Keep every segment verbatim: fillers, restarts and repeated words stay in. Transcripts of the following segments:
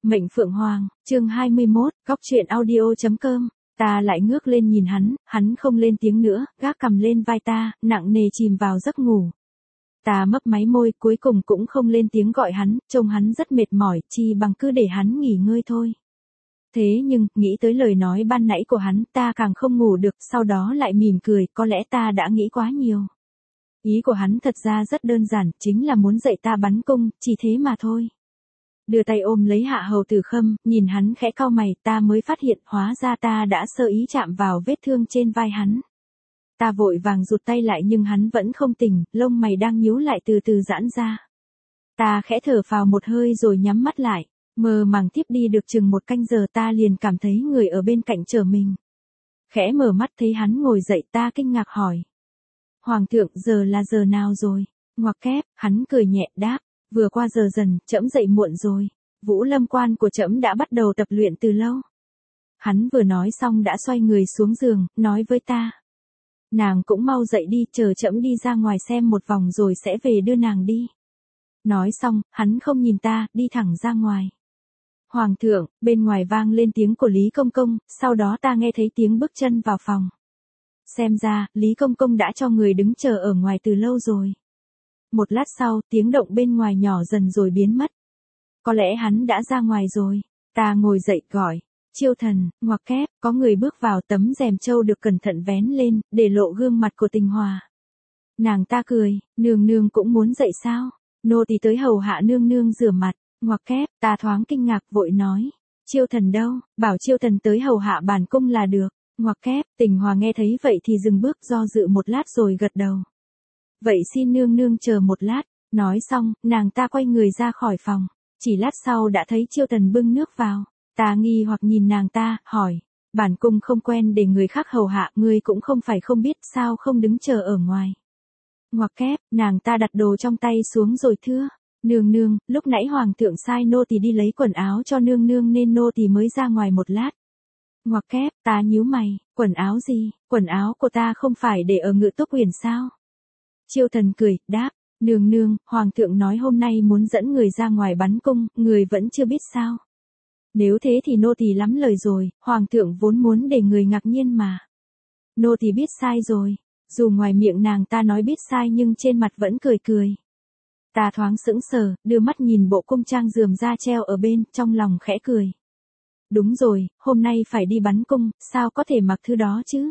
Mệnh Phượng Hoàng, chương hai mươi mốt, góc truyện audio.com. Ta lại ngước lên nhìn hắn, hắn không lên tiếng nữa, gác cằm lên vai ta, nặng nề chìm vào giấc ngủ. Ta mấp máy môi, cuối cùng cũng không lên tiếng gọi hắn, trông hắn rất mệt mỏi, chi bằng cứ để hắn nghỉ ngơi thôi. Thế nhưng, nghĩ tới lời nói ban nãy của hắn, ta càng không ngủ được, sau đó lại mỉm cười, có lẽ ta đã nghĩ quá nhiều. Ý của hắn thật ra rất đơn giản, chính là muốn dạy ta bắn cung, chỉ thế mà thôi. Đưa tay ôm lấy Hạ Hầu Tử Khâm, nhìn hắn khẽ cau mày, ta mới phát hiện, hóa ra ta đã sơ ý chạm vào vết thương trên vai hắn. Ta vội vàng rụt tay lại nhưng hắn vẫn không tỉnh, lông mày đang nhíu lại từ từ giãn ra. Ta khẽ thở phào một hơi rồi nhắm mắt lại, mơ màng tiếp đi được chừng một canh giờ ta liền cảm thấy người ở bên cạnh chờ mình. Khẽ mở mắt thấy hắn ngồi dậy, ta kinh ngạc hỏi. Hoàng thượng, giờ là giờ nào rồi? Ngoặc kép, hắn cười nhẹ đáp. Vừa qua giờ dần, trẫm dậy muộn rồi. Vũ Lâm quan của trẫm đã bắt đầu tập luyện từ lâu. Hắn vừa nói xong đã xoay người xuống giường, nói với ta. Nàng cũng mau dậy đi, chờ trẫm đi ra ngoài xem một vòng rồi sẽ về đưa nàng đi. Nói xong, hắn không nhìn ta, đi thẳng ra ngoài. Hoàng thượng, bên ngoài vang lên tiếng của Lý Công Công, sau đó ta nghe thấy tiếng bước chân vào phòng. Xem ra, Lý Công Công đã cho người đứng chờ ở ngoài từ lâu rồi. Một lát sau, tiếng động bên ngoài nhỏ dần rồi biến mất. Có lẽ hắn đã ra ngoài rồi. Ta ngồi dậy gọi. Chiêu Thần, ngoặc kép, có người bước vào, tấm rèm trâu được cẩn thận vén lên, để lộ gương mặt của Tình Hòa. Nàng ta cười, nương nương cũng muốn dậy sao? Nô tỳ tới hầu hạ nương nương rửa mặt. Ngoặc kép, ta thoáng kinh ngạc vội nói. Chiêu Thần đâu, bảo Chiêu Thần tới hầu hạ bản cung là được. Ngoặc kép, Tình Hòa nghe thấy vậy thì dừng bước do dự một lát rồi gật đầu. Vậy xin nương nương chờ một lát, nói xong, nàng ta quay người ra khỏi phòng, chỉ lát sau đã thấy Chiêu Thần bưng nước vào, ta nghi hoặc nhìn nàng ta, hỏi, bản cung không quen để người khác hầu hạ, ngươi cũng không phải không biết sao không đứng chờ ở ngoài. Ngoặc kép, nàng ta đặt đồ trong tay xuống rồi thưa, nương nương, lúc nãy hoàng thượng sai nô tỳ đi lấy quần áo cho nương nương nên nô tỳ mới ra ngoài một lát. Ngoặc kép, ta nhíu mày, quần áo gì, quần áo của ta không phải để ở Ngự Túc Uyển sao? Chiêu Thần cười, đáp, nương nương, hoàng thượng nói hôm nay muốn dẫn người ra ngoài bắn cung, người vẫn chưa biết sao. Nếu thế thì nô tỳ lắm lời rồi, hoàng thượng vốn muốn để người ngạc nhiên mà. Nô tỳ biết sai rồi, dù ngoài miệng nàng ta nói biết sai nhưng trên mặt vẫn cười cười. Ta thoáng sững sờ, đưa mắt nhìn bộ cung trang rườm ra treo ở bên, trong lòng khẽ cười. Đúng rồi, hôm nay phải đi bắn cung, sao có thể mặc thứ đó chứ?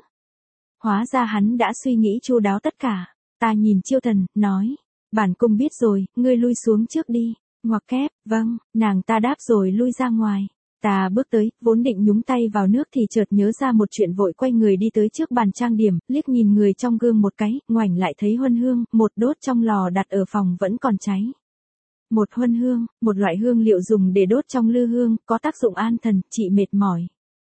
Hóa ra hắn đã suy nghĩ chu đáo tất cả. Ta nhìn Chiêu Thần, nói, bản cung biết rồi, ngươi lui xuống trước đi. Ngoặc kép, vâng, nàng ta đáp rồi lui ra ngoài. Ta bước tới, vốn định nhúng tay vào nước thì chợt nhớ ra một chuyện vội quay người đi tới trước bàn trang điểm, liếc nhìn người trong gương một cái, ngoảnh lại thấy huân hương, một đốt trong lò đặt ở phòng vẫn còn cháy. Một huân hương, một loại hương liệu dùng để đốt trong lư hương, có tác dụng an thần, trị mệt mỏi.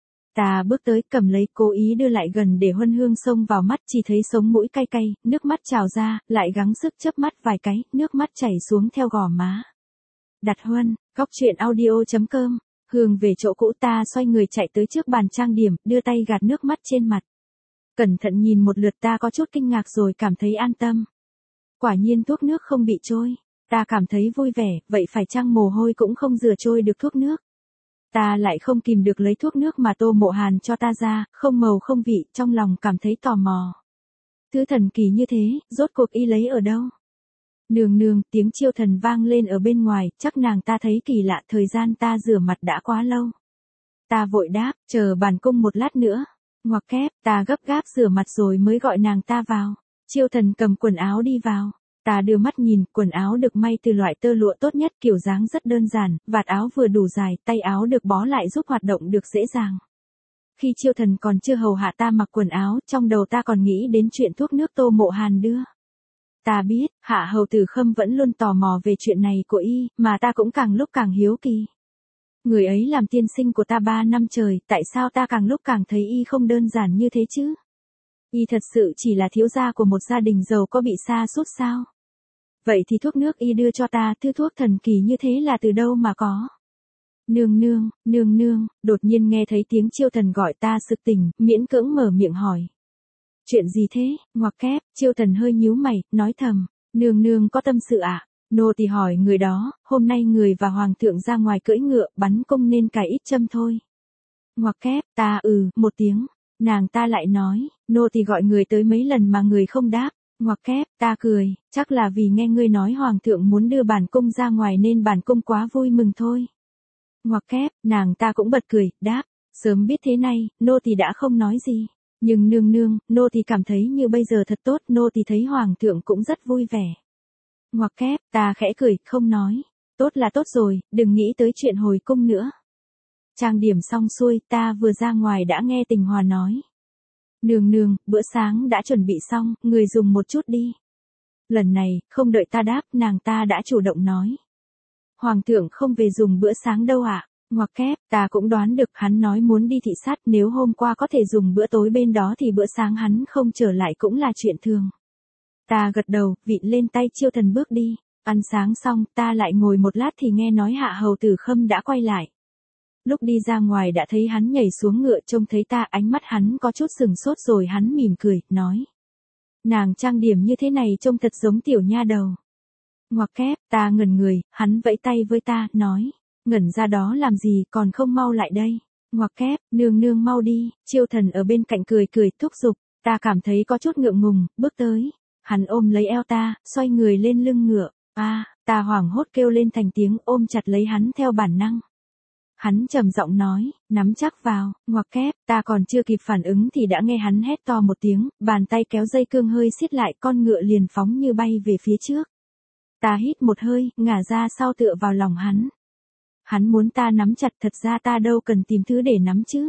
Ta bước tới, cầm lấy, cố ý đưa lại gần để huân hương xông vào mắt, chỉ thấy sống mũi cay cay, nước mắt trào ra, lại gắng sức chớp mắt vài cái, nước mắt chảy xuống theo gò má. Đặt huân, góc truyện audio.com, hướng về chỗ cũ ta xoay người chạy tới trước bàn trang điểm, đưa tay gạt nước mắt trên mặt. Cẩn thận nhìn một lượt ta có chút kinh ngạc rồi cảm thấy an tâm. Quả nhiên thuốc nước không bị trôi, ta cảm thấy vui vẻ, vậy phải chăng mồ hôi cũng không rửa trôi được thuốc nước. Ta lại không kìm được lấy thuốc nước mà Tô Mộ Hàn cho ta ra, không màu không vị, trong lòng cảm thấy tò mò. Thứ thần kỳ như thế, rốt cuộc y lấy ở đâu? Nương nương, tiếng Chiêu Thần vang lên ở bên ngoài, chắc nàng ta thấy kỳ lạ, thời gian ta rửa mặt đã quá lâu. Ta vội đáp, chờ bản cung một lát nữa. Ngoặc kép, ta gấp gáp rửa mặt rồi mới gọi nàng ta vào. Chiêu Thần cầm quần áo đi vào. Ta đưa mắt nhìn, quần áo được may từ loại tơ lụa tốt nhất, kiểu dáng rất đơn giản, vạt áo vừa đủ dài, tay áo được bó lại giúp hoạt động được dễ dàng. Khi Chiêu Thần còn chưa hầu hạ ta mặc quần áo, trong đầu ta còn nghĩ đến chuyện thuốc nước Tô Mộ Hàn đưa. Ta biết, Hạ Hầu Tử Khâm vẫn luôn tò mò về chuyện này của y, mà ta cũng càng lúc càng hiếu kỳ. Người ấy làm tiên sinh của ta ba năm trời, tại sao ta càng lúc càng thấy y không đơn giản như thế chứ? Y thật sự chỉ là thiếu gia của một gia đình giàu có bị sa sút sao? Vậy thì thuốc nước y đưa cho ta, thứ thuốc thần kỳ như thế là từ đâu mà có? Nương nương, nương nương, đột nhiên nghe thấy tiếng Chiêu Thần gọi ta sực tỉnh, miễn cưỡng mở miệng hỏi. Chuyện gì thế? Ngoặc kép, Chiêu Thần hơi nhíu mày, nói thầm, nương nương có tâm sự ạ. À? Nô tỳ hỏi người đó, hôm nay người và hoàng thượng ra ngoài cưỡi ngựa, bắn cung nên cài ít châm thôi. Ngoặc kép, ta ừ, một tiếng. Nàng ta lại nói, nô tỳ gọi người tới mấy lần mà người không đáp. Ngoặc kép, ta cười, chắc là vì nghe ngươi nói hoàng thượng muốn đưa bản cung ra ngoài nên bản cung quá vui mừng thôi. Ngoặc kép, nàng ta cũng bật cười, đáp, sớm biết thế này, nô tỳ đã không nói gì. Nhưng nương nương, nô tỳ cảm thấy như bây giờ thật tốt, nô tỳ thấy hoàng thượng cũng rất vui vẻ. Ngoặc kép, ta khẽ cười, không nói. Tốt là tốt rồi, đừng nghĩ tới chuyện hồi cung nữa. Trang điểm xong xuôi, ta vừa ra ngoài đã nghe Tình Hòa nói. Nương nương, bữa sáng đã chuẩn bị xong, người dùng một chút đi. Lần này, không đợi ta đáp, nàng ta đã chủ động nói. Hoàng thượng không về dùng bữa sáng đâu ạ. À? Ngoặc kép, ta cũng đoán được hắn nói muốn đi thị sát, nếu hôm qua có thể dùng bữa tối bên đó thì bữa sáng hắn không trở lại cũng là chuyện thường. Ta gật đầu, vịn lên tay Chiêu Thần bước đi. Ăn sáng xong, ta lại ngồi một lát thì nghe nói Hạ Hầu Tử Khâm đã quay lại. Lúc đi ra ngoài đã thấy hắn nhảy xuống ngựa, trông thấy ta, ánh mắt hắn có chút sừng sốt rồi hắn mỉm cười, nói. Nàng trang điểm như thế này trông thật giống tiểu nha đầu. Ngoặc kép, ta ngẩn người, hắn vẫy tay với ta, nói. Ngẩn ra đó làm gì, còn không mau lại đây. Ngoặc kép, nương nương mau đi. Chiêu Thần ở bên cạnh cười cười thúc giục, ta cảm thấy có chút ngượng ngùng, bước tới. Hắn ôm lấy eo ta, xoay người lên lưng ngựa. A, à, ta hoảng hốt kêu lên thành tiếng, ôm chặt lấy hắn theo bản năng. Hắn trầm giọng nói, nắm chắc vào. Ngoặc kép, ta còn chưa kịp phản ứng thì đã nghe hắn hét to một tiếng, bàn tay kéo dây cương hơi siết lại, con ngựa liền phóng như bay về phía trước. Ta hít một hơi, ngả ra sau tựa vào lòng hắn. Hắn muốn ta nắm chặt, thật ra ta đâu cần tìm thứ để nắm chứ.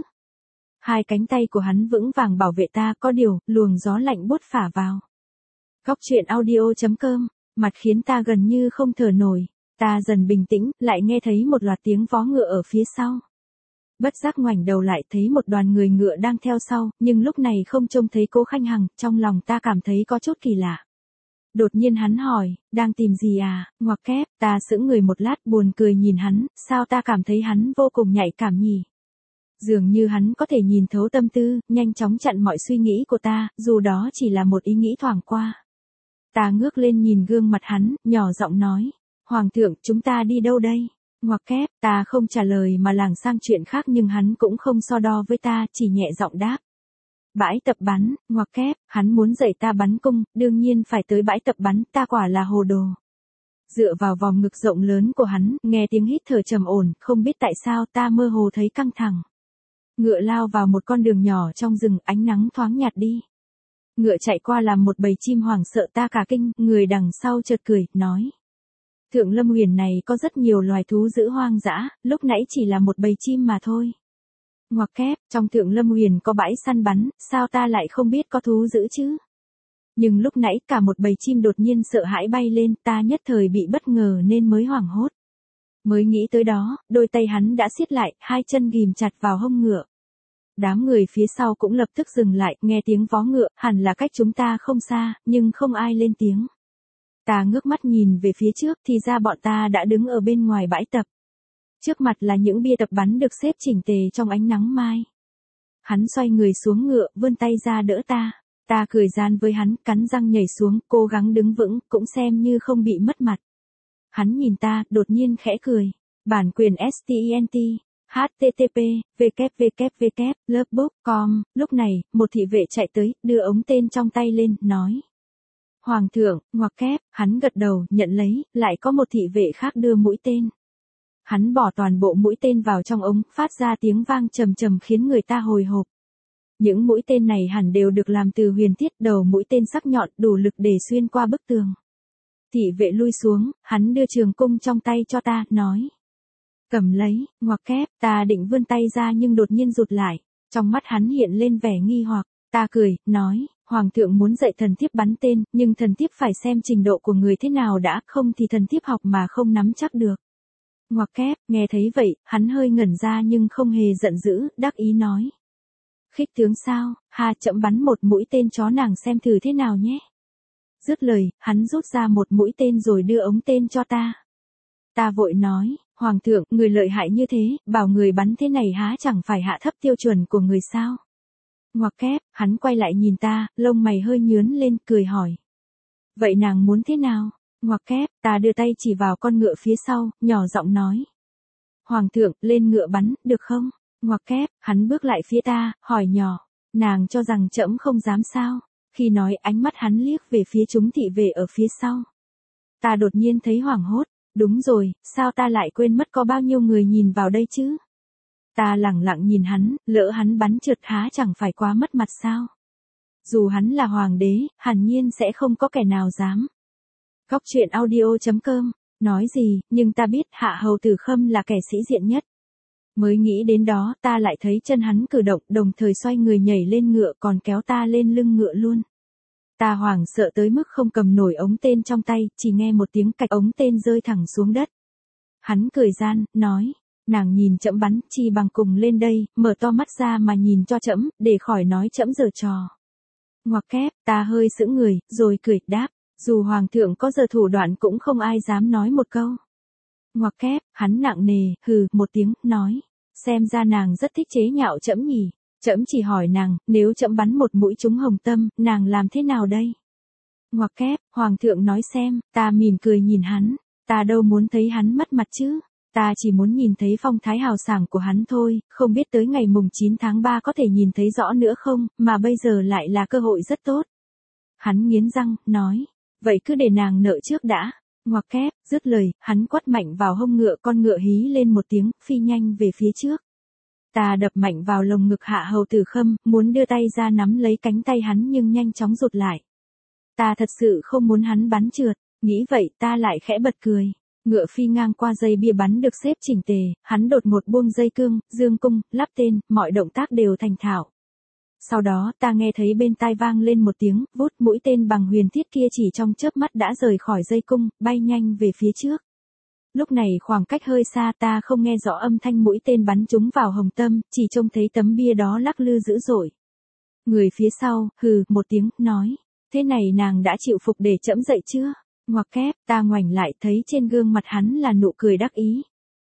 Hai cánh tay của hắn vững vàng bảo vệ ta, có điều, luồng gió lạnh buốt phả vào. Góc truyện audio chấm com, mặt khiến ta gần như không thở nổi. Ta dần bình tĩnh, lại nghe thấy một loạt tiếng vó ngựa ở phía sau. Bất giác ngoảnh đầu lại thấy một đoàn người ngựa đang theo sau, nhưng lúc này không trông thấy Cố Khanh Hằng, trong lòng ta cảm thấy có chút kỳ lạ. Đột nhiên hắn hỏi, đang tìm gì à? Ngoặc kép, ta sững người một lát buồn cười nhìn hắn, sao ta cảm thấy hắn vô cùng nhạy cảm nhỉ? Dường như hắn có thể nhìn thấu tâm tư, nhanh chóng chặn mọi suy nghĩ của ta, dù đó chỉ là một ý nghĩ thoảng qua. Ta ngước lên nhìn gương mặt hắn, nhỏ giọng nói. Hoàng thượng, chúng ta đi đâu đây? Ngoặc kép, ta không trả lời mà lảng sang chuyện khác nhưng hắn cũng không so đo với ta, chỉ nhẹ giọng đáp. Bãi tập bắn, ngoặc kép, hắn muốn dạy ta bắn cung, đương nhiên phải tới bãi tập bắn, ta quả là hồ đồ. Dựa vào vòng ngực rộng lớn của hắn, nghe tiếng hít thở trầm ổn, không biết tại sao ta mơ hồ thấy căng thẳng. Ngựa lao vào một con đường nhỏ trong rừng, ánh nắng thoáng nhạt đi. Ngựa chạy qua làm một bầy chim hoảng sợ ta cả kinh, người đằng sau chợt cười, nói. Thượng Lâm Uyển này có rất nhiều loài thú dữ hoang dã, lúc nãy chỉ là một bầy chim mà thôi. Ngoặc kép, trong Thượng Lâm Uyển có bãi săn bắn, sao ta lại không biết có thú dữ chứ? Nhưng lúc nãy cả một bầy chim đột nhiên sợ hãi bay lên, ta nhất thời bị bất ngờ nên mới hoảng hốt. Mới nghĩ tới đó, đôi tay hắn đã siết lại, hai chân ghìm chặt vào hông ngựa. Đám người phía sau cũng lập tức dừng lại, nghe tiếng vó ngựa, hẳn là cách chúng ta không xa, nhưng không ai lên tiếng. Ta ngước mắt nhìn về phía trước thì ra bọn ta đã đứng ở bên ngoài bãi tập. Trước mặt là những bia tập bắn được xếp chỉnh tề trong ánh nắng mai. Hắn xoay người xuống ngựa, vươn tay ra đỡ ta. Ta cười gian với hắn, cắn răng nhảy xuống, cố gắng đứng vững, cũng xem như không bị mất mặt. Hắn nhìn ta, đột nhiên khẽ cười. Bản quyền stent, http, www, lovebook chấm com. Lúc này, một thị vệ chạy tới, đưa ống tên trong tay lên, nói. Hoàng thượng, ngoặc kép, hắn gật đầu, nhận lấy, lại có một thị vệ khác đưa mũi tên. Hắn bỏ toàn bộ mũi tên vào trong ống, phát ra tiếng vang trầm trầm khiến người ta hồi hộp. Những mũi tên này hẳn đều được làm từ huyền thiết, đầu mũi tên sắc nhọn, đủ lực để xuyên qua bức tường. Thị vệ lui xuống, hắn đưa trường cung trong tay cho ta, nói. Cầm lấy, ngoặc kép, ta định vươn tay ra nhưng đột nhiên rụt lại. Trong mắt hắn hiện lên vẻ nghi hoặc, ta cười, nói. Hoàng thượng muốn dạy thần thiếp bắn tên, nhưng thần thiếp phải xem trình độ của người thế nào đã, không thì thần thiếp học mà không nắm chắc được. Ngoặc kép, nghe thấy vậy, hắn hơi ngẩn ra nhưng không hề giận dữ, đắc ý nói. Khích tướng sao, ha chậm bắn một mũi tên chó nàng xem thử thế nào nhé. Dứt lời, hắn rút ra một mũi tên rồi đưa ống tên cho ta. Ta vội nói, Hoàng thượng, người lợi hại như thế, bảo người bắn thế này há chẳng phải hạ thấp tiêu chuẩn của người sao. Ngoặc kép, hắn quay lại nhìn ta, lông mày hơi nhướn lên, cười hỏi. Vậy nàng muốn thế nào? Ngoặc kép, ta đưa tay chỉ vào con ngựa phía sau, nhỏ giọng nói. Hoàng thượng, lên ngựa bắn, được không? Ngoặc kép, hắn bước lại phía ta, hỏi nhỏ. Nàng cho rằng trẫm không dám sao? Khi nói ánh mắt hắn liếc về phía chúng thị vệ ở phía sau. Ta đột nhiên thấy hoảng hốt. Đúng rồi, sao ta lại quên mất có bao nhiêu người nhìn vào đây chứ? Ta lẳng lặng nhìn hắn, lỡ hắn bắn trượt há chẳng phải quá mất mặt sao? Dù hắn là hoàng đế, hẳn nhiên sẽ không có kẻ nào dám. Góc truyện audio chấm com, nói gì, nhưng ta biết Hạ Hầu Tử Khâm là kẻ sĩ diện nhất. Mới nghĩ đến đó, ta lại thấy chân hắn cử động, đồng thời xoay người nhảy lên ngựa còn kéo ta lên lưng ngựa luôn. Ta hoảng sợ tới mức không cầm nổi ống tên trong tay, chỉ nghe một tiếng cạch ống tên rơi thẳng xuống đất. Hắn cười gian, nói, nàng nhìn trẫm bắn, chi bằng cùng lên đây, mở to mắt ra mà nhìn cho trẫm, để khỏi nói trẫm giở trò. Ngoặc kép, ta hơi sững người, rồi cười, đáp, dù hoàng thượng có giờ thủ đoạn cũng không ai dám nói một câu. Ngoặc kép, hắn nặng nề, hừ, một tiếng, nói, xem ra nàng rất thích chế nhạo trẫm nhỉ. Trẫm chỉ hỏi nàng, nếu trẫm bắn một mũi trúng hồng tâm, nàng làm thế nào đây? Ngoặc kép, hoàng thượng nói xem, ta mỉm cười nhìn hắn, ta đâu muốn thấy hắn mất mặt chứ, ta chỉ muốn nhìn thấy phong thái hào sảng của hắn thôi, không biết tới ngày mùng chín tháng ba có thể nhìn thấy rõ nữa không, mà bây giờ lại là cơ hội rất tốt. Hắn nghiến răng, nói, vậy cứ để nàng nợ trước đã. Ngoặc kép, dứt lời, hắn quất mạnh vào hông ngựa, con ngựa hí lên một tiếng, phi nhanh về phía trước. Ta đập mạnh vào lồng ngực Hạ Hầu Tử Khâm, muốn đưa tay ra nắm lấy cánh tay hắn nhưng nhanh chóng rụt lại. Ta thật sự không muốn hắn bắn trượt, nghĩ vậy ta lại khẽ bật cười. Ngựa phi ngang qua dây bia bắn được xếp chỉnh tề, hắn đột một buông dây cương, dương cung, lắp tên, mọi động tác đều thành thạo. Sau đó ta nghe thấy bên tai vang lên một tiếng, vút, mũi tên bằng huyền thiết kia chỉ trong chớp mắt đã rời khỏi dây cung, bay nhanh về phía trước. Lúc này khoảng cách hơi xa ta không nghe rõ âm thanh mũi tên bắn trúng vào hồng tâm, chỉ trông thấy tấm bia đó lắc lư dữ dội. Người phía sau, hừ, một tiếng, nói, thế này nàng đã chịu phục để trẫm dậy chưa? Ngoặc kép, ta ngoảnh lại thấy trên gương mặt hắn là nụ cười đắc ý.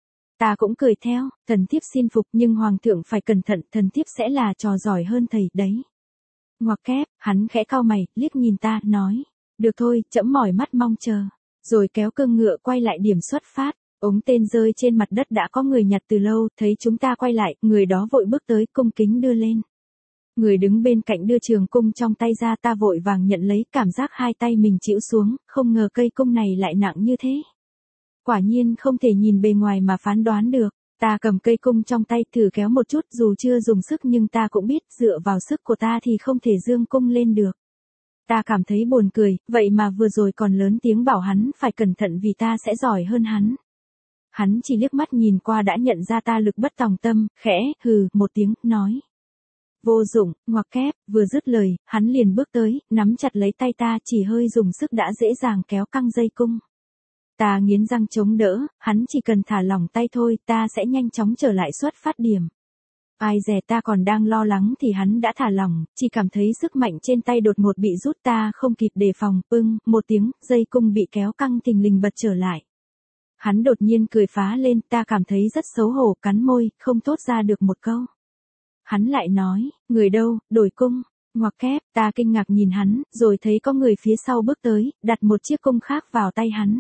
Ta cũng cười theo, thần thiếp xin phục nhưng hoàng thượng phải cẩn thận, thần thiếp sẽ là trò giỏi hơn thầy đấy. Ngoặc kép, hắn khẽ cau mày, liếc nhìn ta, nói, được thôi, trẫm mỏi mắt mong chờ. Rồi kéo cương ngựa quay lại điểm xuất phát, ống tên rơi trên mặt đất đã có người nhặt từ lâu, thấy chúng ta quay lại, người đó vội bước tới, cung kính đưa lên. Người đứng bên cạnh đưa trường cung trong tay ra, ta vội vàng nhận lấy, cảm giác hai tay mình chịu xuống, không ngờ cây cung này lại nặng như thế. Quả nhiên không thể nhìn bề ngoài mà phán đoán được, ta cầm cây cung trong tay thử kéo một chút, dù chưa dùng sức nhưng ta cũng biết dựa vào sức của ta thì không thể dương cung lên được. Ta cảm thấy buồn cười, vậy mà vừa rồi còn lớn tiếng bảo hắn phải cẩn thận vì ta sẽ giỏi hơn hắn. Hắn chỉ liếc mắt nhìn qua đã nhận ra ta lực bất tòng tâm, khẽ, hừ, một tiếng, nói. Vô dụng, ngoặc kép, vừa dứt lời, hắn liền bước tới, nắm chặt lấy tay ta, chỉ hơi dùng sức đã dễ dàng kéo căng dây cung. Ta nghiến răng chống đỡ, hắn chỉ cần thả lỏng tay thôi, ta sẽ nhanh chóng trở lại xuất phát điểm. Ai dè ta còn đang lo lắng thì hắn đã thả lỏng, chỉ cảm thấy sức mạnh trên tay đột ngột bị rút, ta không kịp đề phòng, pưng, một tiếng, dây cung bị kéo căng thình lình bật trở lại. Hắn đột nhiên cười phá lên, ta cảm thấy rất xấu hổ, cắn môi, không thốt ra được một câu. Hắn lại nói, người đâu, đổi cung. Ngoặc kép, ta kinh ngạc nhìn hắn, rồi thấy có người phía sau bước tới, đặt một chiếc cung khác vào tay hắn.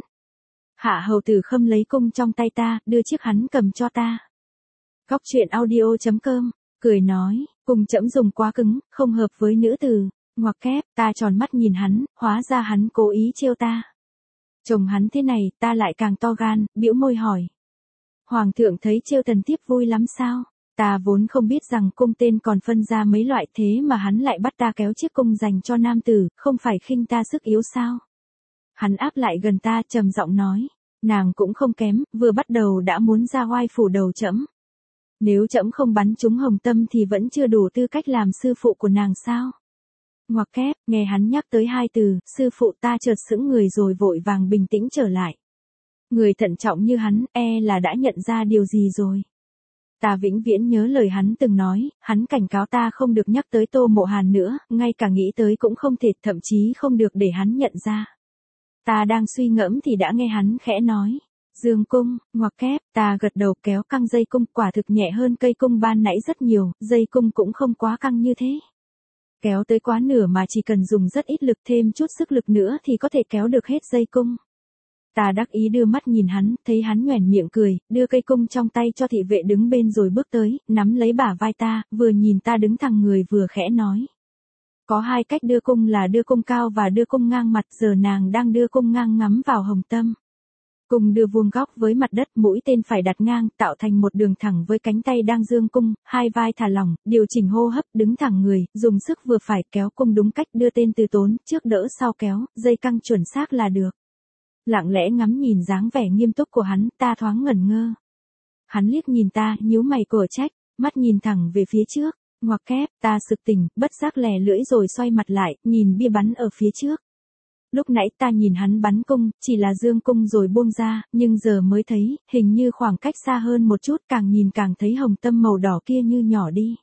Hạ Hầu Tử Khâm lấy cung trong tay ta, đưa chiếc hắn cầm cho ta. Góc truyện audio chấm com, cười nói, cung trẫm dùng quá cứng, không hợp với nữ tử. Ngoặc kép, ta tròn mắt nhìn hắn, hóa ra hắn cố ý trêu ta. Chồng hắn thế này, ta lại càng to gan, bĩu môi hỏi. Hoàng thượng thấy trêu tần thiếp vui lắm sao? Ta vốn không biết rằng cung tên còn phân ra mấy loại, thế mà hắn lại bắt ta kéo chiếc cung dành cho nam tử, không phải khinh ta sức yếu sao? Hắn áp lại gần ta, trầm giọng nói, nàng cũng không kém, vừa bắt đầu đã muốn ra oai phủ đầu trẫm. Nếu trẫm không bắn trúng hồng tâm thì vẫn chưa đủ tư cách làm sư phụ của nàng sao? Ngoặc kép, nghe hắn nhắc tới hai từ, sư phụ, ta chợt sững người rồi vội vàng bình tĩnh trở lại. Người thận trọng như hắn, e là đã nhận ra điều gì rồi. Ta vĩnh viễn nhớ lời hắn từng nói, hắn cảnh cáo ta không được nhắc tới Tô Mộ Hàn nữa, ngay cả nghĩ tới cũng không thể, thậm chí không được để hắn nhận ra. Ta đang suy ngẫm thì đã nghe hắn khẽ nói, dương cung. Ngoặc kép, ta gật đầu, kéo căng dây cung, quả thực nhẹ hơn cây cung ban nãy rất nhiều, dây cung cũng không quá căng như thế. Kéo tới quá nửa mà chỉ cần dùng rất ít lực, thêm chút sức lực nữa thì có thể kéo được hết dây cung. Ta đắc ý đưa mắt nhìn hắn, thấy hắn nhoẻn miệng cười, đưa cây cung trong tay cho thị vệ đứng bên rồi bước tới, nắm lấy bả vai ta, vừa nhìn ta đứng thẳng người vừa khẽ nói. Có hai cách đưa cung là đưa cung cao và đưa cung ngang mặt, giờ nàng đang đưa cung ngang ngắm vào hồng tâm. Cung đưa vuông góc với mặt đất, mũi tên phải đặt ngang, tạo thành một đường thẳng với cánh tay đang giương cung, hai vai thả lỏng, điều chỉnh hô hấp, đứng thẳng người, dùng sức vừa phải kéo cung đúng cách, đưa tên từ tốn, trước đỡ sau kéo, dây căng chuẩn xác là được. Lặng lẽ ngắm nhìn dáng vẻ nghiêm túc của hắn, ta thoáng ngẩn ngơ. Hắn liếc nhìn ta, nhíu mày cổ trách, mắt nhìn thẳng về phía trước, ngoặc kép, ta sực tỉnh, bất giác lè lưỡi rồi xoay mặt lại, nhìn bia bắn ở phía trước. Lúc nãy ta nhìn hắn bắn cung, chỉ là dương cung rồi buông ra, nhưng giờ mới thấy, hình như khoảng cách xa hơn một chút, càng nhìn càng thấy hồng tâm màu đỏ kia như nhỏ đi.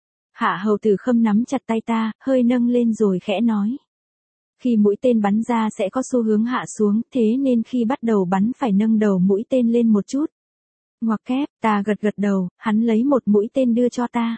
Hạ hầu tử khâm nắm chặt tay ta, hơi nâng lên rồi khẽ nói. Khi mũi tên bắn ra sẽ có xu hướng hạ xuống, thế nên khi bắt đầu bắn phải nâng đầu mũi tên lên một chút. Ngoặc kép, ta gật gật đầu, hắn lấy một mũi tên đưa cho ta.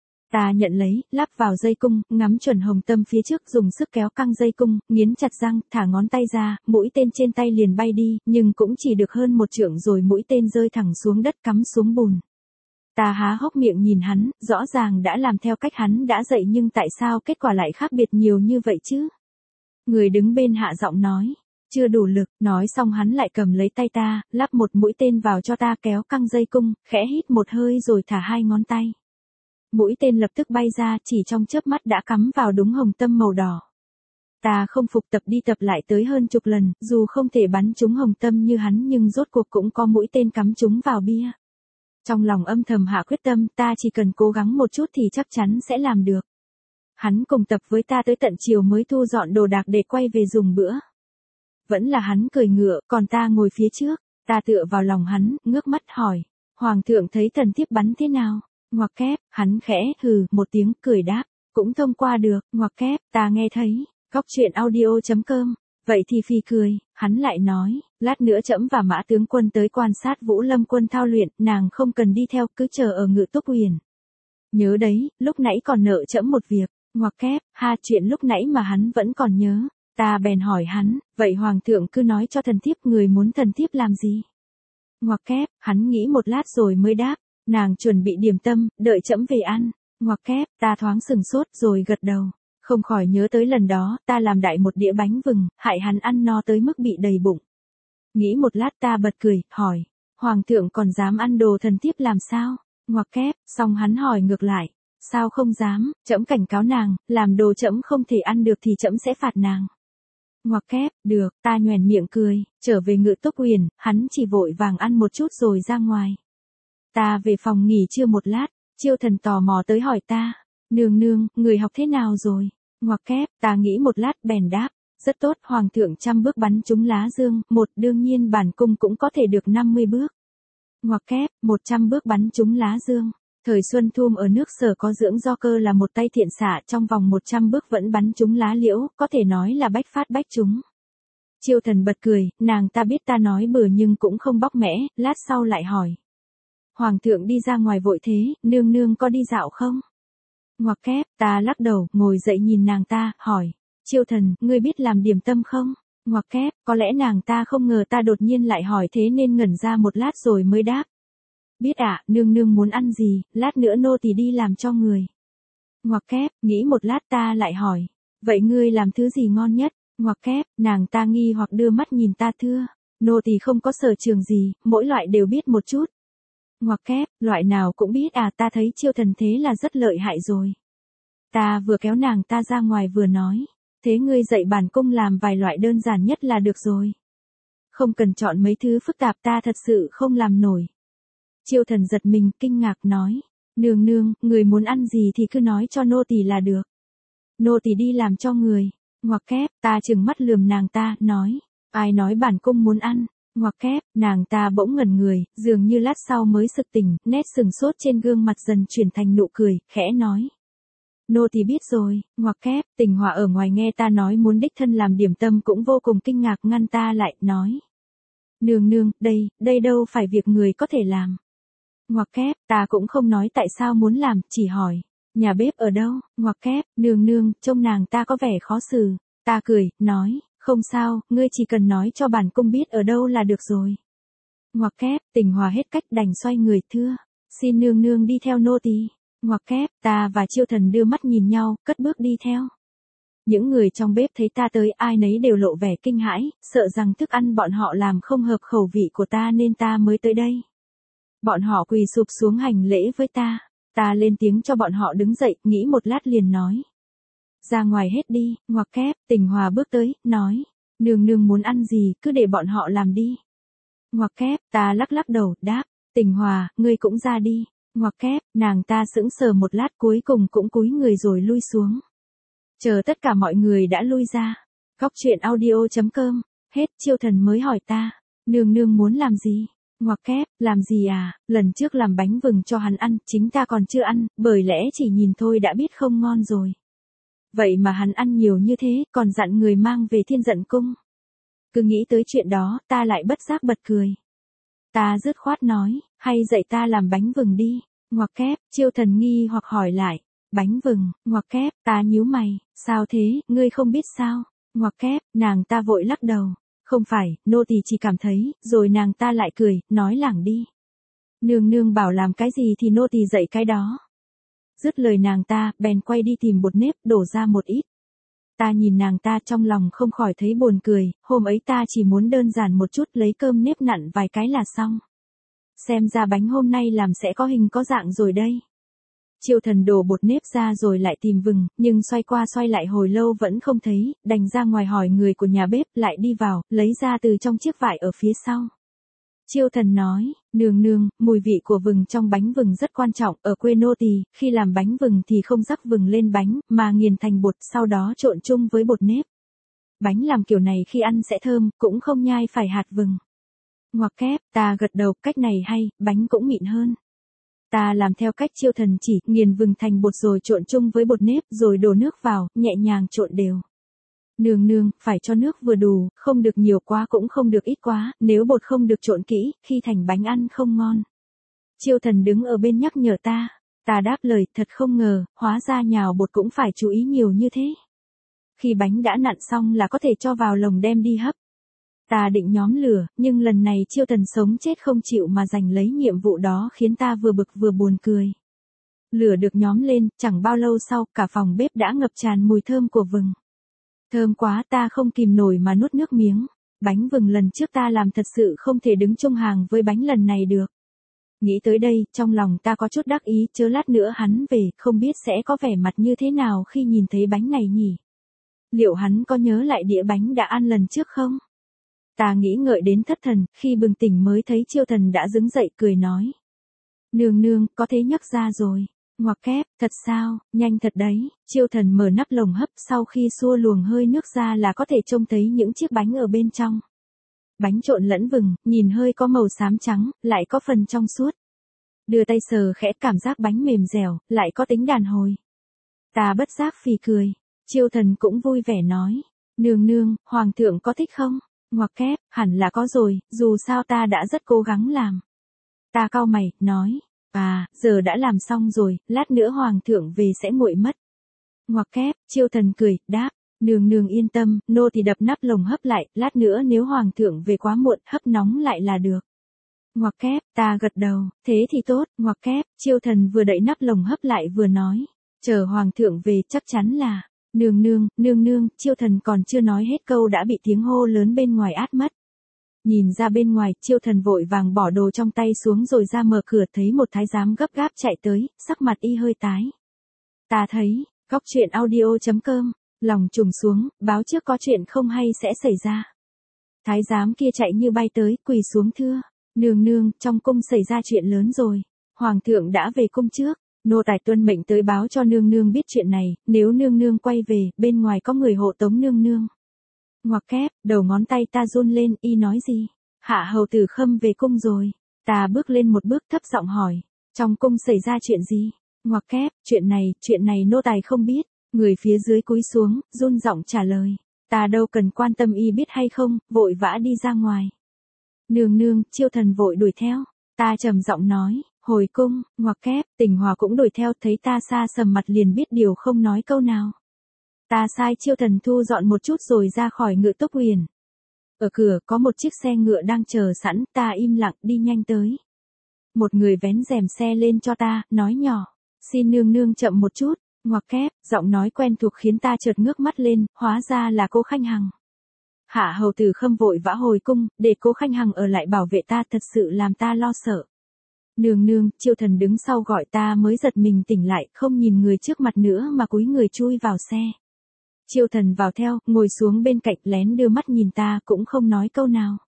Ta nhận lấy, lắp vào dây cung, ngắm chuẩn hồng tâm phía trước, dùng sức kéo căng dây cung, nghiến chặt răng, thả ngón tay ra, mũi tên trên tay liền bay đi, nhưng cũng chỉ được hơn một trượng rồi mũi tên rơi thẳng xuống đất cắm xuống bùn. Ta há hốc miệng nhìn hắn, rõ ràng đã làm theo cách hắn đã dạy nhưng tại sao kết quả lại khác biệt nhiều như vậy chứ? Người đứng bên hạ giọng nói, chưa đủ lực, nói xong hắn lại cầm lấy tay ta, lắp một mũi tên vào cho ta, kéo căng dây cung, khẽ hít một hơi rồi thả hai ngón tay. Mũi tên lập tức bay ra, chỉ trong chớp mắt đã cắm vào đúng hồng tâm màu đỏ. Ta không phục, tập đi tập lại tới hơn chục lần, dù không thể bắn trúng hồng tâm như hắn nhưng rốt cuộc cũng có mũi tên cắm trúng vào bia. Trong lòng âm thầm hạ quyết tâm, ta chỉ cần cố gắng một chút thì chắc chắn sẽ làm được. Hắn cùng tập với ta tới tận chiều mới thu dọn đồ đạc để quay về dùng bữa. Vẫn là hắn cười ngựa, còn ta ngồi phía trước, ta tựa vào lòng hắn, ngước mắt hỏi, Hoàng thượng thấy thần thiếp bắn thế nào? Ngoặc kép, hắn khẽ hừ một tiếng, cười đáp, cũng thông qua được, ngoặc kép, ta nghe thấy. Góc truyện audio chấm com, vậy thì phi cười, hắn lại nói, lát nữa trẫm và Mã tướng quân tới quan sát Vũ Lâm quân thao luyện, nàng không cần đi theo, cứ chờ ở Ngự Túc Uyển. Nhớ đấy, lúc nãy còn nợ trẫm một việc, ngoặc kép, ha, chuyện lúc nãy mà hắn vẫn còn nhớ. Ta bèn hỏi hắn, vậy hoàng thượng cứ nói cho thần thiếp, người muốn thần thiếp làm gì? Ngoặc kép, hắn nghĩ một lát rồi mới đáp, nàng chuẩn bị điểm tâm, đợi trẫm về ăn. Ngoặc kép, ta thoáng sừng sốt rồi gật đầu. Không khỏi nhớ tới lần đó, ta làm đại một đĩa bánh vừng, hại hắn ăn no tới mức bị đầy bụng. Nghĩ một lát ta bật cười, hỏi, hoàng thượng còn dám ăn đồ thần thiếp làm sao? Ngoặc kép, xong hắn hỏi ngược lại, sao không dám, trẫm cảnh cáo nàng, làm đồ trẫm không thể ăn được thì trẫm sẽ phạt nàng. Ngoặc kép, được, ta nhoẻn miệng cười, trở về Ngự Túc Uyển, hắn chỉ vội vàng ăn một chút rồi ra ngoài. Ta về phòng nghỉ trưa một lát, Chiêu Thần tò mò tới hỏi ta, nương nương, người học thế nào rồi? Ngoặc kép, ta nghĩ một lát bèn đáp, rất tốt, hoàng thượng trăm bước bắn trúng lá dương, một đương nhiên bản cung cũng có thể được năm mươi bước. Ngoặc kép, một trăm bước bắn trúng lá dương. Thời Xuân Thum ở nước Sở có dưỡng do cơ là một tay thiện xạ, trong vòng một trăm bước vẫn bắn trúng lá liễu, có thể nói là bách phát bách trúng. Chiêu Thần bật cười, nàng ta biết ta nói bừa nhưng cũng không bóc mẽ, lát sau lại hỏi. Hoàng thượng đi ra ngoài vội thế, nương nương có đi dạo không? Ngoặc kép, ta lắc đầu, ngồi dậy nhìn nàng ta, hỏi. Chiêu Thần, ngươi biết làm điểm tâm không? Ngoặc kép, có lẽ nàng ta không ngờ ta đột nhiên lại hỏi thế nên ngẩn ra một lát rồi mới đáp. Biết ạ, à, nương nương muốn ăn gì, lát nữa nô tỳ đi làm cho người. Ngoặc kép, nghĩ một lát ta lại hỏi. Vậy ngươi làm thứ gì ngon nhất? Ngoặc kép, nàng ta nghi hoặc đưa mắt nhìn ta thưa. Nô tỳ không có sở trường gì, mỗi loại đều biết một chút. Ngoặc kép, loại nào cũng biết à, ta thấy Chiêu Thần thế là rất lợi hại rồi. Ta vừa kéo nàng ta ra ngoài vừa nói. Thế ngươi dạy bản cung làm vài loại đơn giản nhất là được rồi. Không cần chọn mấy thứ phức tạp, ta thật sự không làm nổi. Chiêu Thần giật mình, kinh ngạc nói. Nương nương, người muốn ăn gì thì cứ nói cho nô tỳ là được. Nô tỳ đi làm cho người. Ngoặc kép, ta trừng mắt lườm nàng ta, nói. Ai nói bản cung muốn ăn? Ngoặc kép, nàng ta bỗng ngẩn người, dường như lát sau mới sực tỉnh, nét sừng sốt trên gương mặt dần chuyển thành nụ cười, khẽ nói. Nô tỳ biết rồi. Ngoặc kép, Tình Họa ở ngoài nghe ta nói muốn đích thân làm điểm tâm cũng vô cùng kinh ngạc, ngăn ta lại, nói. Nương nương, đây, đây đâu phải việc người có thể làm. Ngoặc kép, ta cũng không nói tại sao muốn làm, chỉ hỏi. Nhà bếp ở đâu? Ngoặc kép, nương nương, trông nàng ta có vẻ khó xử. Ta cười, nói, Không sao, ngươi chỉ cần nói cho bản cung biết ở đâu là được rồi. Ngoặc kép, Tình Hòa hết cách đành xoay người thưa. Xin nương nương đi theo nô tỳ. Ngoặc kép, ta và Chiêu Thần đưa mắt nhìn nhau, cất bước đi theo. Những người trong bếp thấy ta tới ai nấy đều lộ vẻ kinh hãi, sợ rằng thức ăn bọn họ làm không hợp khẩu vị của ta nên ta mới tới đây. Bọn họ quỳ sụp xuống hành lễ với ta. Ta lên tiếng cho bọn họ đứng dậy, nghĩ một lát liền nói. Ra ngoài hết đi. Ngoặc kép, Tình Hòa bước tới, nói. Nương nương muốn ăn gì, cứ để bọn họ làm đi. Ngoặc kép, ta lắc lắc đầu, đáp. Tình Hòa, ngươi cũng ra đi. Ngoặc kép, nàng ta sững sờ một lát cuối cùng cũng cúi người rồi lui xuống. Chờ tất cả mọi người đã lui ra. Góc truyện audio chấm com. Hết, Chiêu Thần mới hỏi ta. Nương nương muốn làm gì? Ngoặc kép, làm gì à, lần trước làm bánh vừng cho hắn ăn, chính ta còn chưa ăn, bởi lẽ chỉ nhìn thôi đã biết không ngon rồi. Vậy mà hắn ăn nhiều như thế, còn dặn người mang về Thiên Dận Cung. Cứ nghĩ tới chuyện đó, ta lại bất giác bật cười. Ta dứt khoát nói, hay dạy ta làm bánh vừng đi. Ngoặc kép, Chiêu Thần nghi hoặc hỏi lại. Bánh vừng, ngoặc kép, ta nhíu mày, sao thế, ngươi không biết sao? Ngoặc kép, nàng ta vội lắc đầu. Không phải, nô tỳ chỉ cảm thấy, rồi nàng ta lại cười, nói lảng đi. Nương nương bảo làm cái gì thì nô tỳ dạy cái đó. Dứt lời nàng ta, bèn quay đi tìm bột nếp, đổ ra một ít. Ta nhìn nàng ta trong lòng không khỏi thấy buồn cười, hôm ấy ta chỉ muốn đơn giản một chút lấy cơm nếp nặn vài cái là xong. Xem ra bánh hôm nay làm sẽ có hình có dạng rồi đây. Chiêu Thần đổ bột nếp ra rồi lại tìm vừng, nhưng xoay qua xoay lại hồi lâu vẫn không thấy, đành ra ngoài hỏi người của nhà bếp, lại đi vào, lấy ra từ trong chiếc vải ở phía sau. Chiêu Thần nói, nương nương, mùi vị của vừng trong bánh vừng rất quan trọng, ở quê nô tỳ, khi làm bánh vừng thì không rắc vừng lên bánh, mà nghiền thành bột, sau đó trộn chung với bột nếp. Bánh làm kiểu này khi ăn sẽ thơm, cũng không nhai phải hạt vừng. Ngoặc kép, ta gật đầu, cách này hay, bánh cũng mịn hơn. Ta làm theo cách Chiêu Thần chỉ, nghiền vừng thành bột rồi trộn chung với bột nếp, rồi đổ nước vào, nhẹ nhàng trộn đều. Nương nương, phải cho nước vừa đủ, không được nhiều quá cũng không được ít quá, nếu bột không được trộn kỹ, khi thành bánh ăn không ngon. Chiêu Thần đứng ở bên nhắc nhở ta. Ta đáp lời, thật không ngờ, hóa ra nhào bột cũng phải chú ý nhiều như thế. Khi bánh đã nặn xong là có thể cho vào lồng đem đi hấp. Ta định nhóm lửa, nhưng lần này Chiêu Thần sống chết không chịu mà giành lấy nhiệm vụ đó khiến ta vừa bực vừa buồn cười. Lửa được nhóm lên, chẳng bao lâu sau, cả phòng bếp đã ngập tràn mùi thơm của vừng. Thơm quá, ta không kìm nổi mà nuốt nước miếng. Bánh vừng lần trước ta làm thật sự không thể đứng chung hàng với bánh lần này được. Nghĩ tới đây, trong lòng ta có chút đắc ý, chớ lát nữa hắn về, không biết sẽ có vẻ mặt như thế nào khi nhìn thấy bánh này nhỉ? Liệu hắn có nhớ lại đĩa bánh đã ăn lần trước không? Ta nghĩ ngợi đến thất thần, khi bừng tỉnh mới thấy Chiêu Thần đã đứng dậy cười nói. Nương nương, có thế nhắc ra rồi. Ngoặc kép, thật sao, nhanh thật đấy. Chiêu Thần mở nắp lồng hấp, sau khi xua luồng hơi nước ra là có thể trông thấy những chiếc bánh ở bên trong. Bánh trộn lẫn vừng, nhìn hơi có màu xám trắng, lại có phần trong suốt. Đưa tay sờ khẽ, cảm giác bánh mềm dẻo, lại có tính đàn hồi. Ta bất giác phì cười. Chiêu Thần cũng vui vẻ nói. Nương nương, hoàng thượng có thích không? Ngoặc kép, hẳn là có rồi, dù sao ta đã rất cố gắng làm. Ta cau mày, nói. À, giờ đã làm xong rồi, lát nữa hoàng thượng về sẽ nguội mất. Ngoặc kép, Chiêu Thần cười, đáp. Nương nương yên tâm, nô thì đập nắp lồng hấp lại, lát nữa nếu hoàng thượng về quá muộn, hấp nóng lại là được. Ngoặc kép, ta gật đầu, thế thì tốt. Ngoặc kép, Chiêu Thần vừa đậy nắp lồng hấp lại vừa nói. Chờ hoàng thượng về chắc chắn là. Nương nương, nương nương, Chiêu Thần còn chưa nói hết câu đã bị tiếng hô lớn bên ngoài át mất. Nhìn ra bên ngoài, Chiêu Thần vội vàng bỏ đồ trong tay xuống rồi ra mở cửa, thấy một thái giám gấp gáp chạy tới, sắc mặt y hơi tái. Ta thấy, góc truyện audio chấm com, lòng trùng xuống, báo trước có chuyện không hay sẽ xảy ra. Thái giám kia chạy như bay tới, quỳ xuống thưa. Nương nương, trong cung xảy ra chuyện lớn rồi. Hoàng thượng đã về cung trước. Nô tài tuân mệnh tới báo cho nương nương biết chuyện này, nếu nương nương quay về, bên ngoài có người hộ tống nương nương. Ngoặc kép, đầu ngón tay ta run lên, y nói gì? Hạ hầu tử Khâm về cung rồi. Ta bước lên một bước thấp giọng hỏi. Trong cung xảy ra chuyện gì? Ngoặc kép, chuyện này, chuyện này nô tài không biết. Người phía dưới cúi xuống, run giọng trả lời. Ta đâu cần quan tâm y biết hay không, vội vã đi ra ngoài. Nương nương, Chiêu Thần vội đuổi theo. Ta trầm giọng nói. Hồi cung. Ngoặc kép, Tình Hòa cũng đuổi theo, thấy ta xa sầm mặt liền biết điều không nói câu nào. Ta sai Chiêu Thần thu dọn một chút rồi ra khỏi Ngự Túc Uyển. Ở cửa có một chiếc xe ngựa đang chờ sẵn, ta im lặng đi nhanh tới. Một người vén rèm xe lên cho ta, nói nhỏ, xin nương nương chậm một chút, ngoặc kép, giọng nói quen thuộc khiến ta chợt ngước mắt lên, hóa ra là Cố Khanh Hằng. Hạ hầu tử Khâm vội vã hồi cung, để Cố Khanh Hằng ở lại bảo vệ ta, thật sự làm ta lo sợ. Nương nương, Chiêu Thần đứng sau gọi ta mới giật mình tỉnh lại, không nhìn người trước mặt nữa mà cúi người chui vào xe. Chiêu Thần vào theo, ngồi xuống bên cạnh lén đưa mắt nhìn ta cũng không nói câu nào.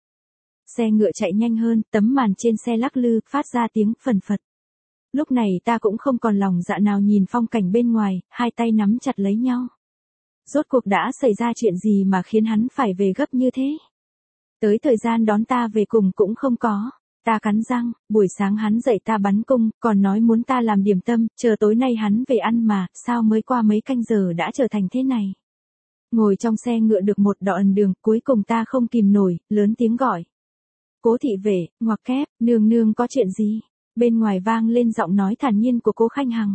Xe ngựa chạy nhanh hơn, tấm màn trên xe lắc lư, phát ra tiếng phần phật. Lúc này ta cũng không còn lòng dạ nào nhìn phong cảnh bên ngoài, hai tay nắm chặt lấy nhau. Rốt cuộc đã xảy ra chuyện gì mà khiến hắn phải về gấp như thế? Tới thời gian đón ta về cùng cũng không có. Ta cắn răng, buổi sáng hắn dậy ta bắn cung, còn nói muốn ta làm điểm tâm, chờ tối nay hắn về ăn mà, sao mới qua mấy canh giờ đã trở thành thế này. Ngồi trong xe ngựa được một đoạn đường, cuối cùng ta không kìm nổi, lớn tiếng gọi. Cố thị về, ngoặc kép, nương nương có chuyện gì? Bên ngoài vang lên giọng nói thản nhiên của Cố Khanh Hằng.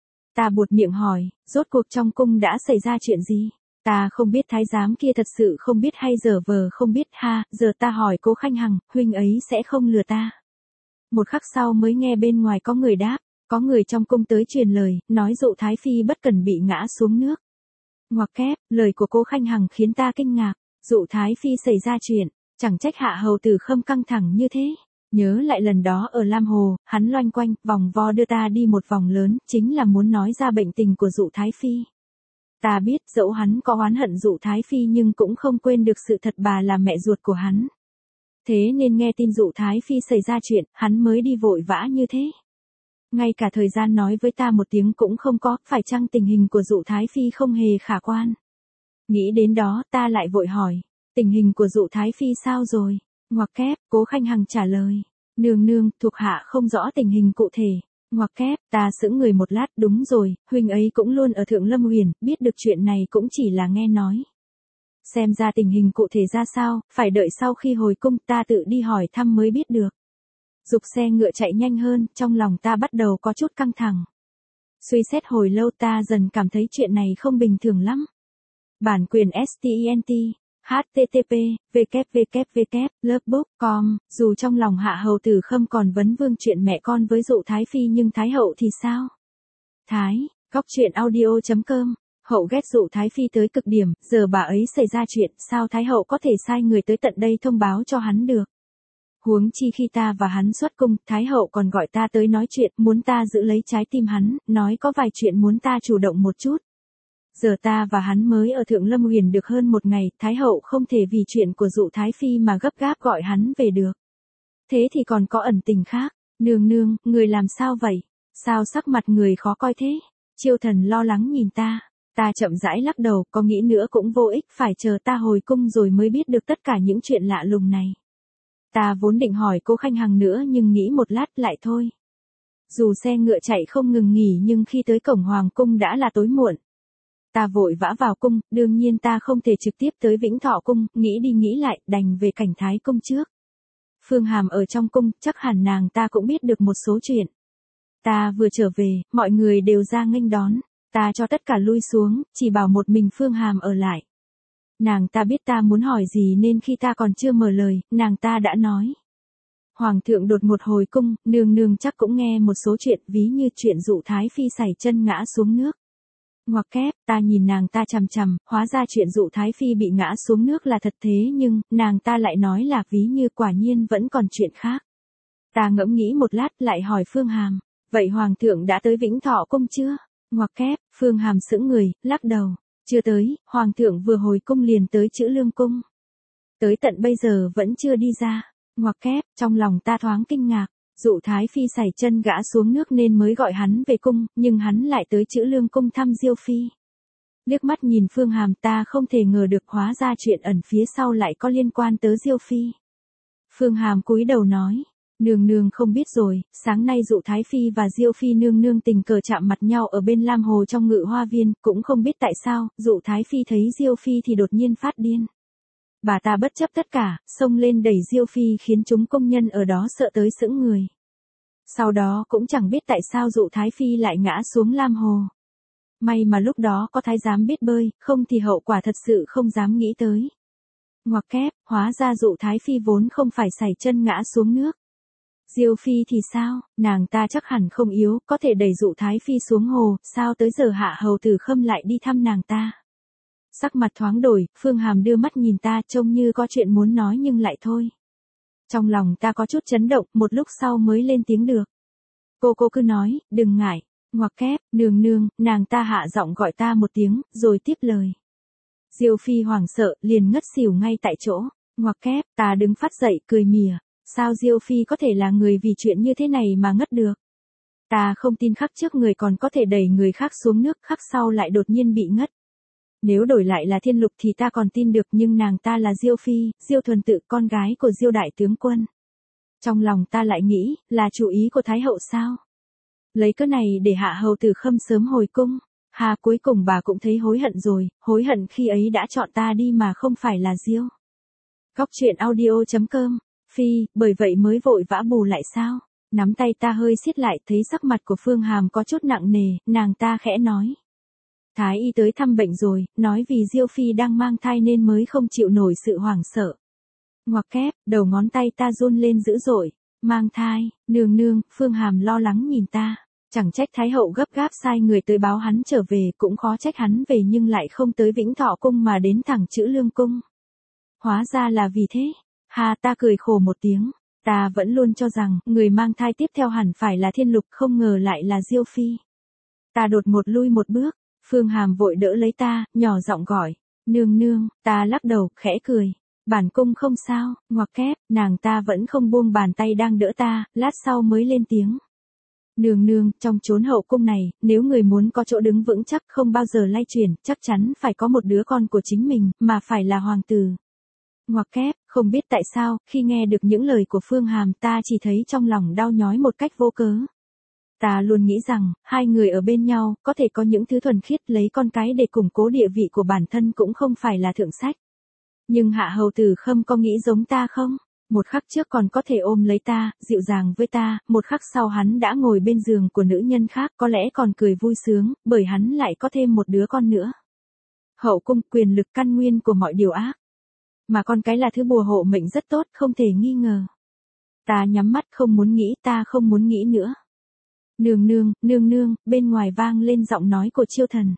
Ta buột miệng hỏi, rốt cuộc trong cung đã xảy ra chuyện gì? Ta không biết thái giám kia thật sự không biết hay giờ vờ không biết ha, giờ ta hỏi Cố Khanh Hằng, huynh ấy sẽ không lừa ta. Một khắc sau mới nghe bên ngoài có người đáp, có người trong cung tới truyền lời, nói Dụ Thái Phi bất cần bị ngã xuống nước. Ngoặc kép, lời của Cố Khanh Hằng khiến ta kinh ngạc, Dụ Thái Phi xảy ra chuyện, chẳng trách Hạ hầu tử Khâm căng thẳng như thế. Nhớ lại lần đó ở Lam Hồ, hắn loanh quanh, vòng vo đưa ta đi một vòng lớn, chính là muốn nói ra bệnh tình của Dụ Thái Phi. Ta biết dẫu hắn có oán hận Dụ Thái Phi nhưng cũng không quên được sự thật bà là mẹ ruột của hắn. Thế nên nghe tin Dụ Thái Phi xảy ra chuyện, hắn mới đi vội vã như thế. Ngay cả thời gian nói với ta một tiếng cũng không có, phải chăng tình hình của Dụ Thái Phi không hề khả quan. Nghĩ đến đó, ta lại vội hỏi, tình hình của Dụ Thái Phi sao rồi? Ngoặc kép, Cố Khanh Hằng trả lời, nương nương, thuộc hạ không rõ tình hình cụ thể. Ngoặc kép, ta sững người một lát, đúng rồi, huynh ấy cũng luôn ở Thượng Lâm Uyển, biết được chuyện này cũng chỉ là nghe nói. Xem ra tình hình cụ thể ra sao, phải đợi sau khi hồi cung ta tự đi hỏi thăm mới biết được. Dục xe ngựa chạy nhanh hơn, trong lòng ta bắt đầu có chút căng thẳng. Suy xét hồi lâu ta dần cảm thấy chuyện này không bình thường lắm. Bản quyền stent, http, www, lovebook chấm com, dù trong lòng Hạ hầu tử Khâm còn vấn vương chuyện mẹ con với Dụ Thái Phi nhưng Thái hậu thì sao? Thái, góc truyện audio chấm com, hậu ghét Dụ Thái Phi tới cực điểm, giờ bà ấy xảy ra chuyện, sao Thái hậu có thể sai người tới tận đây thông báo cho hắn được? Huống chi khi ta và hắn xuất cung, Thái hậu còn gọi ta tới nói chuyện, muốn ta giữ lấy trái tim hắn, nói có vài chuyện muốn ta chủ động một chút. Giờ ta và hắn mới ở Thượng Lâm Uyển được hơn một ngày, Thái hậu không thể vì chuyện của Dụ Thái Phi mà gấp gáp gọi hắn về được. Thế thì còn có ẩn tình khác. Nương nương, người làm sao vậy? Sao sắc mặt người khó coi thế? Chiêu Thần lo lắng nhìn ta. Ta chậm rãi lắc đầu, có nghĩ nữa cũng vô ích, phải chờ ta hồi cung rồi mới biết được tất cả những chuyện lạ lùng này. Ta vốn định hỏi Cố Khanh Hằng nữa nhưng nghĩ một lát lại thôi. Dù xe ngựa chạy không ngừng nghỉ nhưng khi tới cổng hoàng cung đã là tối muộn. Ta vội vã vào cung, đương nhiên ta không thể trực tiếp tới Vĩnh Thọ cung, nghĩ đi nghĩ lại, đành về Cảnh Thái cung trước. Phương Hàm ở trong cung, chắc hẳn nàng ta cũng biết được một số chuyện. Ta vừa trở về, mọi người đều ra nghênh đón, ta cho tất cả lui xuống, chỉ bảo một mình Phương Hàm ở lại. Nàng ta biết ta muốn hỏi gì nên khi ta còn chưa mở lời, nàng ta đã nói. Hoàng thượng đột ngột hồi cung, nương nương chắc cũng nghe một số chuyện, ví như chuyện Dụ Thái Phi sảy chân ngã xuống nước. Ngoặc kép, ta nhìn nàng ta chằm chằm, hóa ra chuyện Dụ Thái Phi bị ngã xuống nước là thật thế nhưng, nàng ta lại nói là ví như quả nhiên vẫn còn chuyện khác. Ta ngẫm nghĩ một lát lại hỏi Phương Hàm, vậy Hoàng thượng đã tới Vĩnh Thọ cung chưa? Ngoặc kép, Phương Hàm sững người, lắc đầu, chưa tới, Hoàng thượng vừa hồi cung liền tới Chữ Lương cung. Tới tận bây giờ vẫn chưa đi ra. Ngoặc kép, trong lòng ta thoáng kinh ngạc. Dụ Thái Phi sảy chân gã xuống nước nên mới gọi hắn về cung, nhưng hắn lại tới Chữ Lương cung thăm Diêu Phi. Liếc mắt nhìn Phương Hàm ta không thể ngờ được hóa ra chuyện ẩn phía sau lại có liên quan tới Diêu Phi. Phương Hàm cúi đầu nói, nương nương không biết rồi, sáng nay Dụ Thái Phi và Diêu Phi nương nương tình cờ chạm mặt nhau ở bên Lam Hồ trong Ngự Hoa Viên, cũng không biết tại sao, Dụ Thái Phi thấy Diêu Phi thì đột nhiên phát điên. Bà ta bất chấp tất cả, xông lên đẩy Diêu Phi khiến chúng công nhân ở đó sợ tới sững người. Sau đó cũng chẳng biết tại sao Dụ Thái Phi lại ngã xuống Lam Hồ. May mà lúc đó có thái giám biết bơi, không thì hậu quả thật sự không dám nghĩ tới. Ngoặc kép, hóa ra Dụ Thái Phi vốn không phải sảy chân ngã xuống nước. Diêu Phi thì sao, nàng ta chắc hẳn không yếu, có thể đẩy Dụ Thái Phi xuống hồ, sao tới giờ Hạ Hầu Tử Khâm lại đi thăm nàng ta. Sắc mặt thoáng đổi, Phương Hàm đưa mắt nhìn ta trông như có chuyện muốn nói nhưng lại thôi. Trong lòng ta có chút chấn động, một lúc sau mới lên tiếng được. Cô cô cứ nói, đừng ngại, ngoặc kép, nương nương, nàng ta hạ giọng gọi ta một tiếng, rồi tiếp lời. Diêu Phi hoảng sợ, liền ngất xỉu ngay tại chỗ, ngoặc kép, ta đứng phát dậy, cười mỉa, sao Diêu Phi có thể là người vì chuyện như thế này mà ngất được. Ta không tin khắc trước người còn có thể đẩy người khác xuống nước, khắc sau lại đột nhiên bị ngất. Nếu đổi lại là Thiên Lục thì ta còn tin được, nhưng nàng ta là Diêu Phi, Diêu Thuần Tự, con gái của Diêu đại tướng quân. Trong lòng ta lại nghĩ, là chủ ý của Thái hậu sao? Lấy cớ này để Hạ Hầu Tử Khâm sớm hồi cung. Hà, cuối cùng bà cũng thấy hối hận rồi, hối hận khi ấy đã chọn ta đi mà không phải là Diêu. Góc truyện audio chấm com. Phi, bởi vậy mới vội vã bù lại sao? Nắm tay ta hơi siết lại, thấy sắc mặt của Phương Hàm có chút nặng nề, nàng ta khẽ nói. Thái y tới thăm bệnh rồi, nói vì Diêu Phi đang mang thai nên mới không chịu nổi sự hoảng sợ. Ngoặc kép, đầu ngón tay ta run lên dữ dội. Mang thai, nương nương, Phương Hàm lo lắng nhìn ta. Chẳng trách Thái hậu gấp gáp sai người tới báo hắn trở về, cũng khó trách hắn về nhưng lại không tới Vĩnh Thọ cung mà đến thẳng Chữ Lương cung. Hóa ra là vì thế. Hà, ta cười khổ một tiếng. Ta vẫn luôn cho rằng, người mang thai tiếp theo hẳn phải là Thiên Lục, không ngờ lại là Diêu Phi. Ta đột ngột lui một bước. Phương Hàm vội đỡ lấy ta, nhỏ giọng gọi. Nương nương, ta lắc đầu, khẽ cười. Bản cung không sao, ngoặc kép, nàng ta vẫn không buông bàn tay đang đỡ ta, lát sau mới lên tiếng. Nương nương, trong chốn hậu cung này, nếu người muốn có chỗ đứng vững chắc không bao giờ lay chuyển, chắc chắn phải có một đứa con của chính mình, mà phải là hoàng tử. Ngoặc kép, không biết tại sao, khi nghe được những lời của Phương Hàm ta chỉ thấy trong lòng đau nhói một cách vô cớ. Ta luôn nghĩ rằng, hai người ở bên nhau, có thể có những thứ thuần khiết lấy con cái để củng cố địa vị của bản thân cũng không phải là thượng sách. Nhưng Hạ Hầu Tử Khâm có nghĩ giống ta không? Một khắc trước còn có thể ôm lấy ta, dịu dàng với ta, một khắc sau hắn đã ngồi bên giường của nữ nhân khác, có lẽ còn cười vui sướng, bởi hắn lại có thêm một đứa con nữa. Hậu cung, quyền lực căn nguyên của mọi điều ác. Mà con cái là thứ bùa hộ mệnh rất tốt, không thể nghi ngờ. Ta nhắm mắt không muốn nghĩ, ta không muốn nghĩ nữa. Nương nương, nương nương, bên ngoài vang lên giọng nói của Chiêu Thần.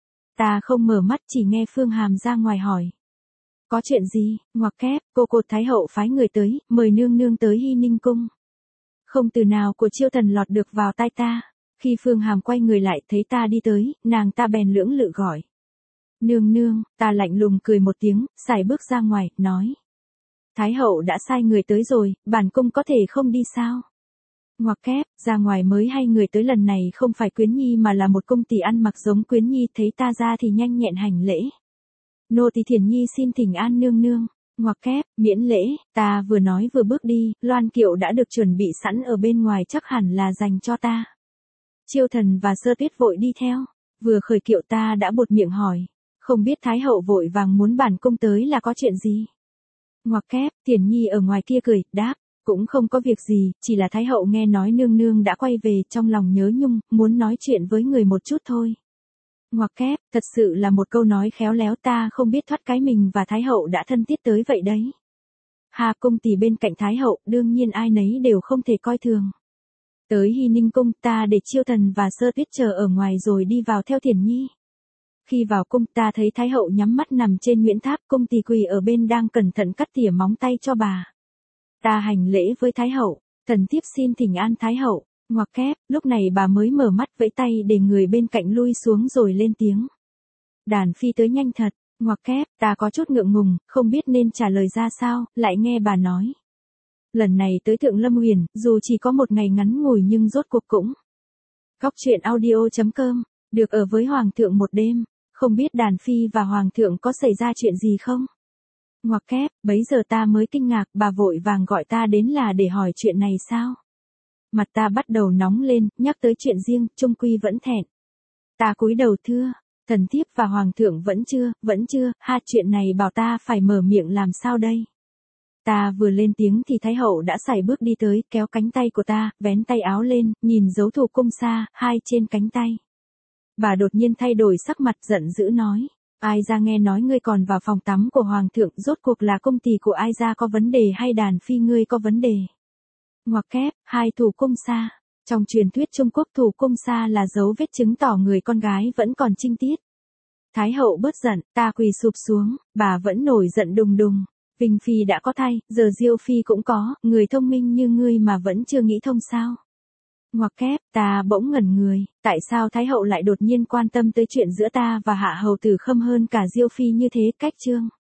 Ta không mở mắt, chỉ nghe Phương Hàm ra ngoài hỏi. Có chuyện gì? Ngoặc kép, cô cột Thái hậu phái người tới, mời nương nương tới Hy Ninh cung. Không từ nào của Chiêu Thần lọt được vào tai ta. Khi Phương Hàm quay người lại thấy ta đi tới, nàng ta bèn lưỡng lự gọi. Nương nương, ta lạnh lùng cười một tiếng, sải bước ra ngoài, nói. Thái hậu đã sai người tới rồi, bản cung có thể không đi sao? Ngoặc kép, ra ngoài mới hay người tới lần này không phải Quyến Nhi mà là một cung tỷ ăn mặc giống Quyến Nhi, thấy ta ra thì nhanh nhẹn hành lễ. Nô tỳ Thiển Nhi xin thỉnh an nương nương. Ngoặc kép, miễn lễ, ta vừa nói vừa bước đi, loan kiệu đã được chuẩn bị sẵn ở bên ngoài chắc hẳn là dành cho ta. Chiêu Thần và Sơ Tuyết vội đi theo, vừa khởi kiệu ta đã buột miệng hỏi, không biết Thái hậu vội vàng muốn bản cung tới là có chuyện gì? Ngoặc kép, Thiển Nhi ở ngoài kia cười, đáp, cũng không có việc gì, chỉ là Thái hậu nghe nói nương nương đã quay về, trong lòng nhớ nhung, muốn nói chuyện với người một chút thôi. Ngoặc kép, thật sự là một câu nói khéo léo, ta không biết thoát cái mình và Thái hậu đã thân thiết tới vậy đấy. Hà, cung tỷ bên cạnh Thái hậu, đương nhiên ai nấy đều không thể coi thường. Tới Hy Ninh cung, ta để Chiêu Thần và Sơ Tuyết chờ ở ngoài rồi đi vào theo Thiển Nhi. Khi vào cung, ta thấy Thái hậu nhắm mắt nằm trên Nguyễn Tháp, cung tỷ quỳ ở bên đang cẩn thận cắt tỉa móng tay cho bà. Ta hành lễ với Thái hậu, thần thiếp xin thỉnh an Thái hậu. Ngoặc kép, lúc này bà mới mở mắt vẫy tay để người bên cạnh lui xuống rồi lên tiếng. Đàn phi tới nhanh thật. Ngoặc kép, ta có chút ngượng ngùng, không biết nên trả lời ra sao, lại nghe bà nói. Lần này tới Thượng Lâm Huyền, dù chỉ có một ngày ngắn ngủi nhưng rốt cuộc cũng. Góc truyện audio chấm com, được ở với Hoàng thượng một đêm, không biết đàn phi và Hoàng thượng có xảy ra chuyện gì không? Ngoặc kép, bấy giờ ta mới kinh ngạc, bà vội vàng gọi ta đến là để hỏi chuyện này sao? Mặt ta bắt đầu nóng lên, nhắc tới chuyện riêng, chung quy vẫn thẹn. Ta cúi đầu thưa, thần thiếp và Hoàng thượng vẫn chưa, vẫn chưa, ha, chuyện này bảo ta phải mở miệng làm sao đây? Ta vừa lên tiếng thì Thái hậu đã sải bước đi tới, kéo cánh tay của ta, vén tay áo lên, nhìn dấu thủ cung xa, hai trên cánh tay. Bà đột nhiên thay đổi sắc mặt giận dữ nói. Ai ra nghe nói ngươi còn vào phòng tắm của hoàng thượng, rốt cuộc là công tỳ của ai ra có vấn đề hay đàn phi ngươi có vấn đề? Ngoặc kép, hai thủ cung sa. Trong truyền thuyết Trung Quốc thủ cung sa là dấu vết chứng tỏ người con gái vẫn còn trinh tiết. Thái hậu bớt giận, ta quỳ sụp xuống, bà vẫn nổi giận đùng đùng. Vinh phi đã có thai, giờ Diêu phi cũng có, người thông minh như ngươi mà vẫn chưa nghĩ thông sao? Ngoặc kép, ta bỗng ngẩn người, tại sao Thái hậu lại đột nhiên quan tâm tới chuyện giữa ta và hạ hầu tử Khâm hơn cả Diêu phi như thế? Cách chương.